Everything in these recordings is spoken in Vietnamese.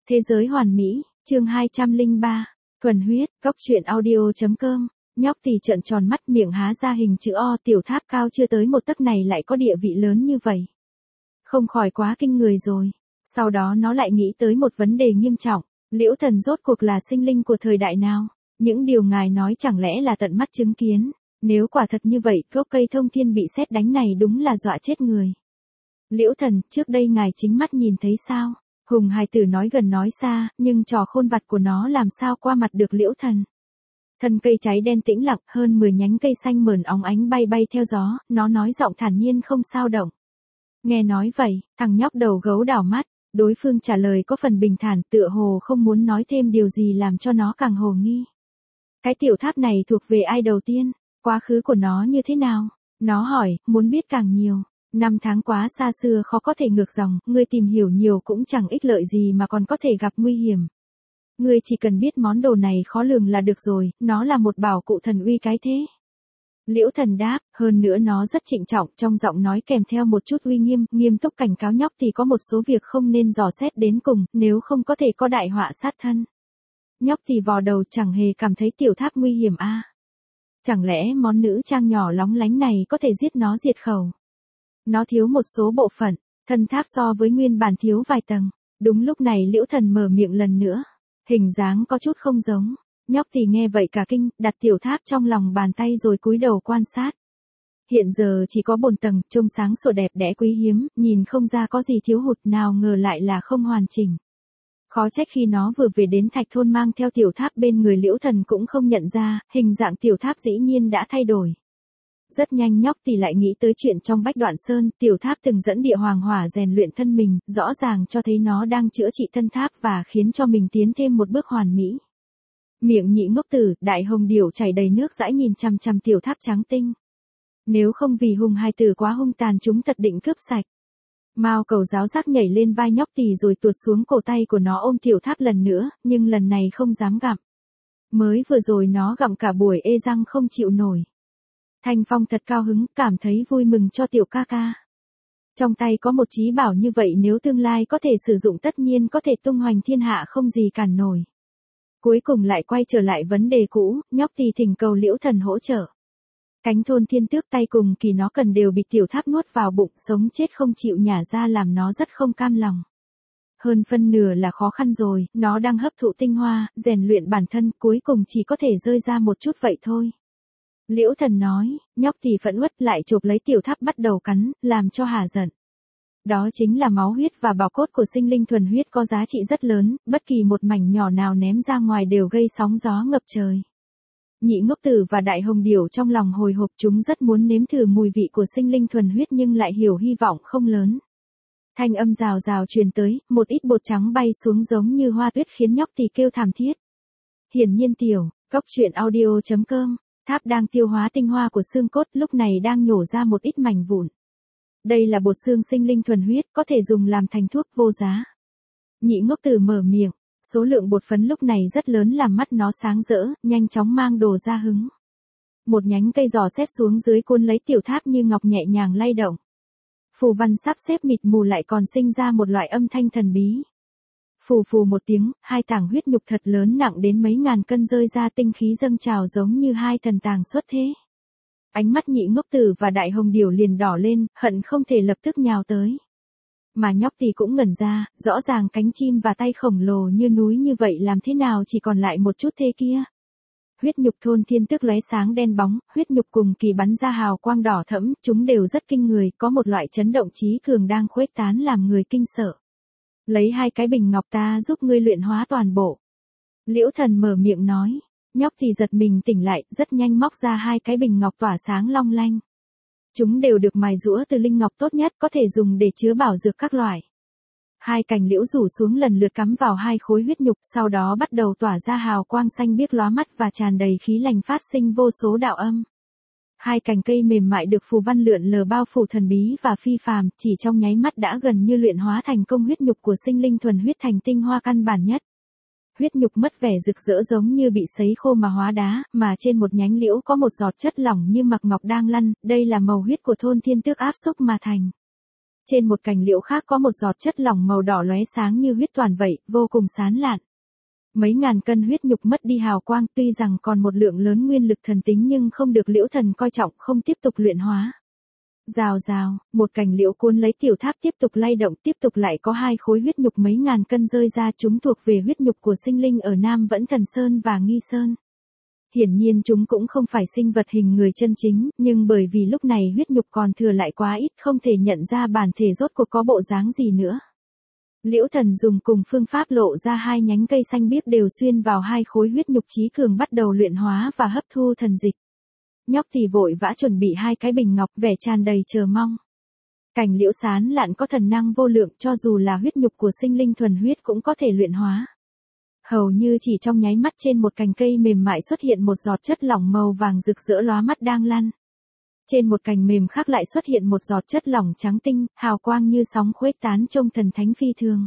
Thế giới hoàn mỹ, chương 203, thuần huyết, góc truyện audio.com. Nhóc thì trợn tròn mắt, miệng há ra hình chữ O, tiểu tháp cao chưa tới một tấc này lại có địa vị lớn như vậy. Không khỏi quá kinh người rồi. Sau đó nó lại nghĩ tới một vấn đề nghiêm trọng, Liễu Thần rốt cuộc là sinh linh của thời đại nào? Những điều ngài nói chẳng lẽ là tận mắt chứng kiến? Nếu quả thật như vậy, gốc cây thông thiên bị sét đánh này đúng là dọa chết người. Liễu Thần, trước đây ngài chính mắt nhìn thấy sao? Hùng hài tử nói gần nói xa, nhưng trò khôn vặt của nó làm sao qua mặt được Liễu Thần. Thân cây cháy đen tĩnh lặng, hơn 10 nhánh cây xanh mờn óng ánh bay bay theo gió, nó nói giọng thản nhiên không sao động. Nghe nói vậy, thằng nhóc đầu gấu đảo mắt, đối phương trả lời có phần bình thản, tựa hồ không muốn nói thêm điều gì làm cho nó càng hồ nghi. Cái tiểu tháp này thuộc về ai đầu tiên? Quá khứ của nó như thế nào? Nó hỏi, muốn biết càng nhiều. Năm tháng quá xa xưa khó có thể ngược dòng, ngươi tìm hiểu nhiều cũng chẳng ích lợi gì mà còn có thể gặp nguy hiểm. Ngươi chỉ cần biết món đồ này khó lường là được rồi, nó là một bảo cụ thần uy cái thế. Liễu Thần đáp, hơn nữa nó rất trịnh trọng, trong giọng nói kèm theo một chút uy nghiêm, nghiêm túc cảnh cáo nhóc thì có một số việc không nên dò xét đến cùng, nếu không có thể có đại họa sát thân. Nhóc thì vò đầu chẳng hề cảm thấy tiểu tháp nguy hiểm a. Chẳng lẽ món nữ trang nhỏ lóng lánh này có thể giết nó diệt khẩu? Nó thiếu một số bộ phận, thân tháp so với nguyên bản thiếu vài tầng. Đúng lúc này Liễu Thần mở miệng lần nữa. Hình dáng có chút không giống. Nhóc thì nghe vậy cả kinh, đặt tiểu tháp trong lòng bàn tay rồi cúi đầu quan sát. Hiện giờ chỉ có 4 tầng, trông sáng sủa đẹp đẽ quý hiếm, nhìn không ra có gì thiếu hụt, nào ngờ lại là không hoàn chỉnh. Khó trách khi nó vừa về đến Thạch Thôn mang theo tiểu tháp bên người Liễu Thần cũng không nhận ra, hình dạng tiểu tháp dĩ nhiên đã thay đổi. Rất nhanh nhóc thì lại nghĩ tới chuyện trong Bách Đoạn Sơn, tiểu tháp từng dẫn địa hoàng hỏa rèn luyện thân mình, rõ ràng cho thấy nó đang chữa trị thân tháp và khiến cho mình tiến thêm một bước hoàn mỹ. Miệng nhị ngốc tử, đại hồng điểu chảy đầy nước dãi nhìn chằm chằm tiểu tháp trắng tinh. Nếu không vì hùng hài tử quá hung tàn chúng thật định cướp sạch. Mao Cầu giáo giác nhảy lên vai nhóc tỳ rồi tuột xuống cổ tay của nó ôm tiểu tháp lần nữa, nhưng lần này không dám gặm. Mới vừa rồi nó gặm cả buổi ê răng không chịu nổi. Thanh Phong thật cao hứng, cảm thấy vui mừng cho tiểu ca ca. Trong tay có một chí bảo như vậy nếu tương lai có thể sử dụng tất nhiên có thể tung hoành thiên hạ không gì cản nổi. Cuối cùng lại quay trở lại vấn đề cũ, nhóc tỳ thỉnh cầu Liễu Thần hỗ trợ. Cánh thôn thiên tước tay cùng kỳ nó cần đều bị tiểu tháp nuốt vào bụng, sống chết không chịu nhả ra làm nó rất không cam lòng. Hơn phân nửa là khó khăn rồi, nó đang hấp thụ tinh hoa, rèn luyện bản thân, cuối cùng chỉ có thể rơi ra một chút vậy thôi. Liễu Thần nói, nhóc thì phẫn uất lại chộp lấy tiểu tháp bắt đầu cắn, làm cho hà giận. Đó chính là máu huyết và bào cốt của sinh linh thuần huyết có giá trị rất lớn, bất kỳ một mảnh nhỏ nào ném ra ngoài đều gây sóng gió ngập trời. Nhị ngốc tử và đại hồng điểu trong lòng hồi hộp, chúng rất muốn nếm thử mùi vị của sinh linh thuần huyết nhưng lại hiểu hy vọng không lớn. Thanh âm rào rào truyền tới, một ít bột trắng bay xuống giống như hoa tuyết khiến nhóc thì kêu thảm thiết. Hiển nhiên tiểu, góc truyện audio.com, tháp đang tiêu hóa tinh hoa của xương cốt lúc này đang nhổ ra một ít mảnh vụn. Đây là bột xương sinh linh thuần huyết, có thể dùng làm thành thuốc vô giá. Nhị ngốc tử mở miệng, số lượng bột phấn lúc này rất lớn làm mắt nó sáng rỡ, nhanh chóng mang đồ ra hứng. Một nhánh cây giò xét xuống dưới cuốn lấy tiểu tháp như ngọc nhẹ nhàng lay động. Phù văn sắp xếp mịt mù lại còn sinh ra một loại âm thanh thần bí. Phù phù một tiếng, hai tảng huyết nhục thật lớn nặng đến mấy ngàn cân rơi ra, tinh khí dâng trào giống như hai thần tàng xuất thế. Ánh mắt nhị ngốc tử và đại hồng điểu liền đỏ lên, hận không thể lập tức nhào tới. Mà nhóc thì cũng ngẩn ra, rõ ràng cánh chim và tay khổng lồ như núi như vậy làm thế nào chỉ còn lại một chút thế kia. Huyết nhục thôn thiên tước lóe sáng đen bóng, huyết nhục cùng kỳ bắn ra hào quang đỏ thẫm, chúng đều rất kinh người, có một loại chấn động trí cường đang khuếch tán làm người kinh sợ. Lấy 2 cái bình ngọc ta giúp ngươi luyện hóa toàn bộ. Liễu Thần mở miệng nói, nhóc thì giật mình tỉnh lại, rất nhanh móc ra 2 cái bình ngọc tỏa sáng long lanh. Chúng đều được mài giũa từ linh ngọc tốt nhất, có thể dùng để chứa bảo dược các loại. 2 cành liễu rủ xuống lần lượt cắm vào 2 khối huyết nhục, sau đó bắt đầu tỏa ra hào quang xanh biếc lóa mắt và tràn đầy khí lành phát sinh vô số đạo âm. 2 cành cây mềm mại được phù văn lượn lờ bao phủ thần bí và phi phàm, chỉ trong nháy mắt đã gần như luyện hóa thành công huyết nhục của sinh linh thuần huyết thành tinh hoa căn bản nhất. Huyết nhục mất vẻ rực rỡ giống như bị sấy khô mà hóa đá, mà trên một nhánh liễu có một giọt chất lỏng như mặc ngọc đang lăn, đây là màu huyết của thôn thiên tước áp xúc mà thành. Trên một cành liễu khác có một giọt chất lỏng màu đỏ lóe sáng như huyết toàn vậy, vô cùng sáng lạn. Mấy ngàn cân huyết nhục mất đi hào quang, tuy rằng còn một lượng lớn nguyên lực thần tính nhưng không được Liễu Thần coi trọng, không tiếp tục luyện hóa. Rào rào, một cành liễu cuốn lấy tiểu tháp tiếp tục lay động, tiếp tục lại có 2 khối huyết nhục mấy ngàn cân rơi ra, chúng thuộc về huyết nhục của sinh linh ở Nam Vẫn Thần Sơn và Nghi Sơn. Hiển nhiên chúng cũng không phải sinh vật hình người chân chính, nhưng bởi vì lúc này huyết nhục còn thừa lại quá ít, không thể nhận ra bản thể rốt cuộc có bộ dáng gì nữa. Liễu Thần dùng cùng phương pháp lộ ra 2 nhánh cây xanh biếc đều xuyên vào 2 khối huyết nhục trí cường, bắt đầu luyện hóa và hấp thu thần dịch. Nhóc thì vội vã chuẩn bị 2 cái bình ngọc, vẻ tràn đầy chờ mong. Cành liễu sán lạn có thần năng vô lượng, cho dù là huyết nhục của sinh linh thuần huyết cũng có thể luyện hóa. Hầu như chỉ trong nháy mắt trên một cành cây mềm mại xuất hiện một giọt chất lỏng màu vàng rực rỡ lóa mắt đang lăn. Trên một cành mềm khác lại xuất hiện một giọt chất lỏng trắng tinh, hào quang như sóng khuếch tán trông thần thánh phi thường.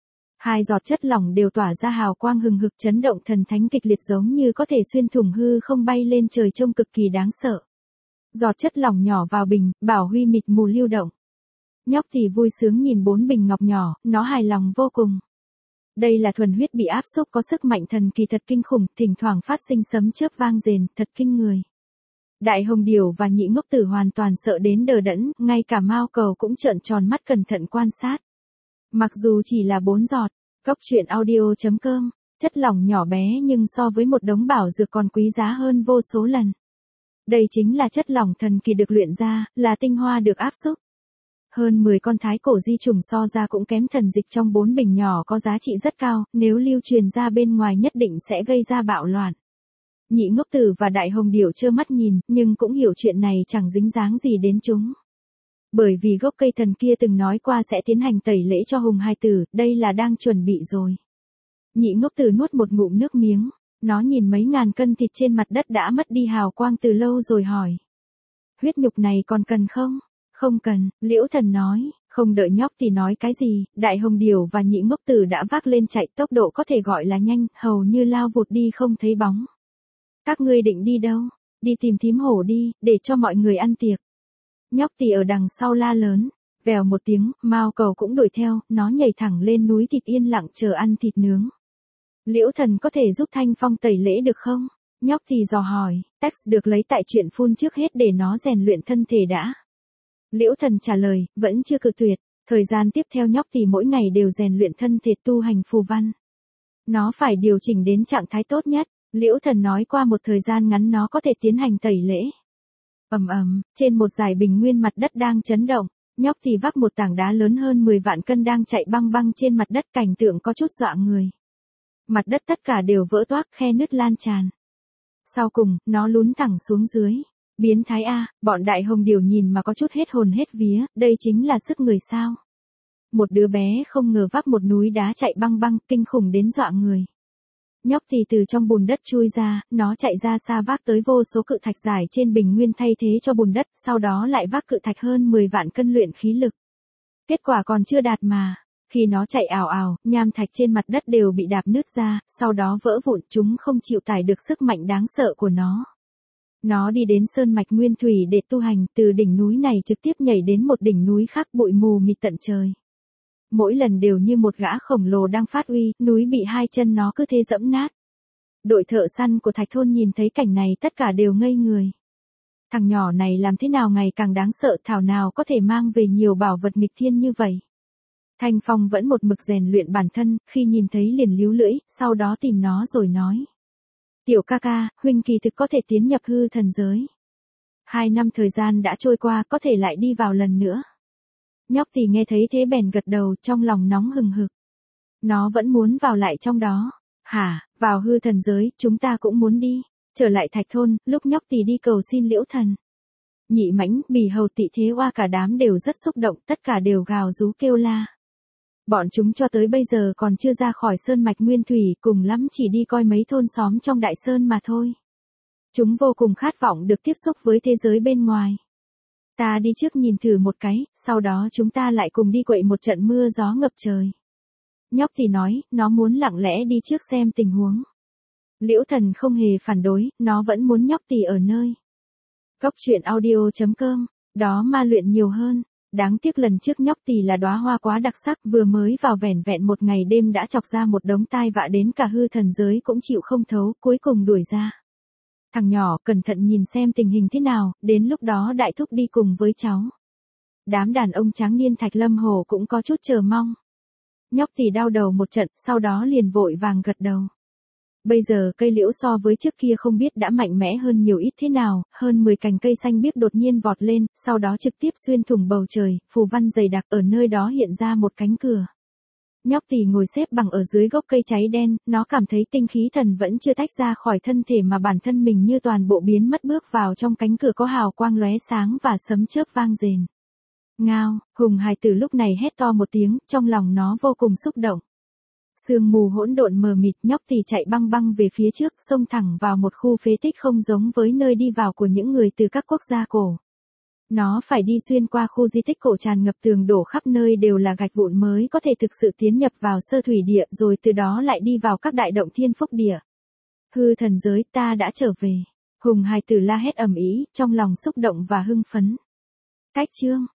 2 giọt chất lỏng đều tỏa ra hào quang hừng hực chấn động thần thánh kịch liệt, giống như có thể xuyên thủng hư không bay lên trời, trông cực kỳ đáng sợ. Giọt chất lỏng nhỏ vào bình, bảo huy mịt mù lưu động. Nhóc thì vui sướng nhìn 4 bình ngọc nhỏ, nó hài lòng vô cùng. Đây là thuần huyết bị áp xúc, có sức mạnh thần kỳ thật kinh khủng, thỉnh thoảng phát sinh sấm chớp vang rền, thật kinh người. Đại Hồng Điểu và Nhị Ngốc Tử hoàn toàn sợ đến đờ đẫn, ngay cả Mao Cầu cũng trợn tròn mắt cẩn thận quan sát. Mặc dù chỉ là 4 giọt, Góc Truyện Audio.com, chất lỏng nhỏ bé nhưng so với một đống bảo dược còn quý giá hơn vô số lần. Đây chính là chất lỏng thần kỳ được luyện ra, là tinh hoa được áp xúc. Hơn 10 con thái cổ di trùng so ra cũng kém, thần dịch trong 4 bình nhỏ có giá trị rất cao, nếu lưu truyền ra bên ngoài nhất định sẽ gây ra bạo loạn. Nhị Ngốc Tử và Đại Hồng Điểu trơ mắt nhìn, nhưng cũng hiểu chuyện này chẳng dính dáng gì đến chúng. Bởi vì gốc cây thần kia từng nói qua sẽ tiến hành tẩy lễ cho Hùng Hai Tử, đây là đang chuẩn bị rồi. Nhị Ngốc Tử nuốt một ngụm nước miếng, nó nhìn mấy ngàn cân thịt trên mặt đất đã mất đi hào quang từ lâu rồi hỏi. Huyết nhục này còn cần không? Không cần, Liễu Thần nói, không đợi nhóc thì nói cái gì, Đại Hồng Điểu và Nhị Ngốc Tử đã vác lên chạy, tốc độ có thể gọi là nhanh, hầu như lao vụt đi không thấy bóng. Các ngươi định đi đâu? Đi tìm thím hổ đi, để cho mọi người ăn tiệc. Nhóc thì ở đằng sau la lớn, vèo một tiếng, Mao Cầu cũng đuổi theo, nó nhảy thẳng lên núi thịt yên lặng chờ ăn thịt nướng. Liễu Thần có thể giúp Thanh Phong tẩy lễ được không? Nhóc thì dò hỏi, text được lấy tại truyện phun trước hết để nó rèn luyện thân thể đã. Liễu Thần trả lời, vẫn chưa cự tuyệt, thời gian tiếp theo nhóc thì mỗi ngày đều rèn luyện thân thể tu hành phù văn. Nó phải điều chỉnh đến trạng thái tốt nhất, Liễu Thần nói qua một thời gian ngắn nó có thể tiến hành tẩy lễ. Ầm ầm, trên một dải bình nguyên mặt đất đang chấn động, nhóc thì vác một tảng đá lớn hơn 10 vạn cân đang chạy băng băng trên mặt đất, cảnh tượng có chút dọa người. Mặt đất tất cả đều vỡ toác, khe nứt lan tràn. Sau cùng, nó lún thẳng xuống dưới. Biến thái a, bọn Đại Hồng Điểu nhìn mà có chút hết hồn hết vía, đây chính là sức người sao. Một đứa bé không ngờ vác một núi đá chạy băng băng, kinh khủng đến dọa người. Nhóc thì từ trong bùn đất chui ra, nó chạy ra xa vác tới vô số cự thạch giải trên bình nguyên thay thế cho bùn đất, sau đó lại vác cự thạch hơn 10 vạn cân luyện khí lực. Kết quả còn chưa đạt mà. Khi nó chạy ào ào, nham thạch trên mặt đất đều bị đạp nứt ra, sau đó vỡ vụn, chúng không chịu tải được sức mạnh đáng sợ của nó. Nó đi đến sơn mạch nguyên thủy để tu hành, từ đỉnh núi này trực tiếp nhảy đến một đỉnh núi khác, bụi mù mịt tận trời. Mỗi lần đều như một gã khổng lồ đang phát uy, núi bị 2 chân nó cứ thế dẫm nát. Đội thợ săn của Thạch Thôn nhìn thấy cảnh này tất cả đều ngây người. Thằng nhỏ này làm thế nào ngày càng đáng sợ, thảo nào có thể mang về nhiều bảo vật nghịch thiên như vậy. Thanh Phong vẫn một mực rèn luyện bản thân, khi nhìn thấy liền líu lưỡi, sau đó tìm nó rồi nói. Tiểu ca ca, huynh kỳ thực có thể tiến nhập hư thần giới. 2 năm thời gian đã trôi qua, có thể lại đi vào lần nữa. Nhóc thì nghe thấy thế bèn gật đầu, trong lòng nóng hừng hực. Nó vẫn muốn vào lại trong đó. Hả, vào hư thần giới, chúng ta cũng muốn đi. Trở lại Thạch Thôn, lúc nhóc thì đi cầu xin Liễu Thần. Nhị Mãnh, Bì Hầu, Tị Thế Oa cả đám đều rất xúc động, tất cả đều gào rú kêu la. Bọn chúng cho tới bây giờ còn chưa ra khỏi sơn mạch nguyên thủy, cùng lắm chỉ đi coi mấy thôn xóm trong đại sơn mà thôi. Chúng vô cùng khát vọng được tiếp xúc với thế giới bên ngoài. Ta đi trước nhìn thử một cái, sau đó chúng ta lại cùng đi quậy một trận mưa gió ngập trời. Nhóc thì nói, nó muốn lặng lẽ đi trước xem tình huống. Liễu Thần không hề phản đối, nó vẫn muốn nhóc thì ở nơi. Góc Truyện Audio.com, đó ma luyện nhiều hơn. Đáng tiếc lần trước nhóc tỳ là đóa hoa quá đặc sắc, vừa mới vào vẻn vẹn một ngày đêm đã chọc ra một đống tai vạ đến cả hư thần giới cũng chịu không thấu, cuối cùng đuổi ra. Thằng nhỏ, cẩn thận nhìn xem tình hình thế nào, đến lúc đó đại thúc đi cùng với cháu. Đám đàn ông tráng niên Thạch Lâm Hồ cũng có chút chờ mong. Nhóc tỳ đau đầu một trận, sau đó liền vội vàng gật đầu. Bây giờ cây liễu so với trước kia không biết đã mạnh mẽ hơn nhiều ít thế nào, hơn 10 cành cây xanh biếc đột nhiên vọt lên, sau đó trực tiếp xuyên thủng bầu trời, phù văn dày đặc ở nơi đó hiện ra một cánh cửa. Nhóc tỳ ngồi xếp bằng ở dưới gốc cây cháy đen, nó cảm thấy tinh khí thần vẫn chưa tách ra khỏi thân thể mà bản thân mình như toàn bộ biến mất, bước vào trong cánh cửa có hào quang lóe sáng và sấm chớp vang rền. Ngao, Hùng hài tử lúc này hét to một tiếng, trong lòng nó vô cùng xúc động. Sương mù hỗn độn mờ mịt, nhóc tỳ chạy băng băng về phía trước, xông thẳng vào một khu phế tích không giống với nơi đi vào của những người từ các quốc gia cổ. Nó phải đi xuyên qua khu di tích cổ tràn ngập tường đổ khắp nơi đều là gạch vụn mới có thể thực sự tiến nhập vào sơ thủy địa, rồi từ đó lại đi vào các đại động thiên phúc địa. Hư thần giới, ta đã trở về. Hùng hài tử la hét ầm ĩ, trong lòng xúc động và hưng phấn. Cách chương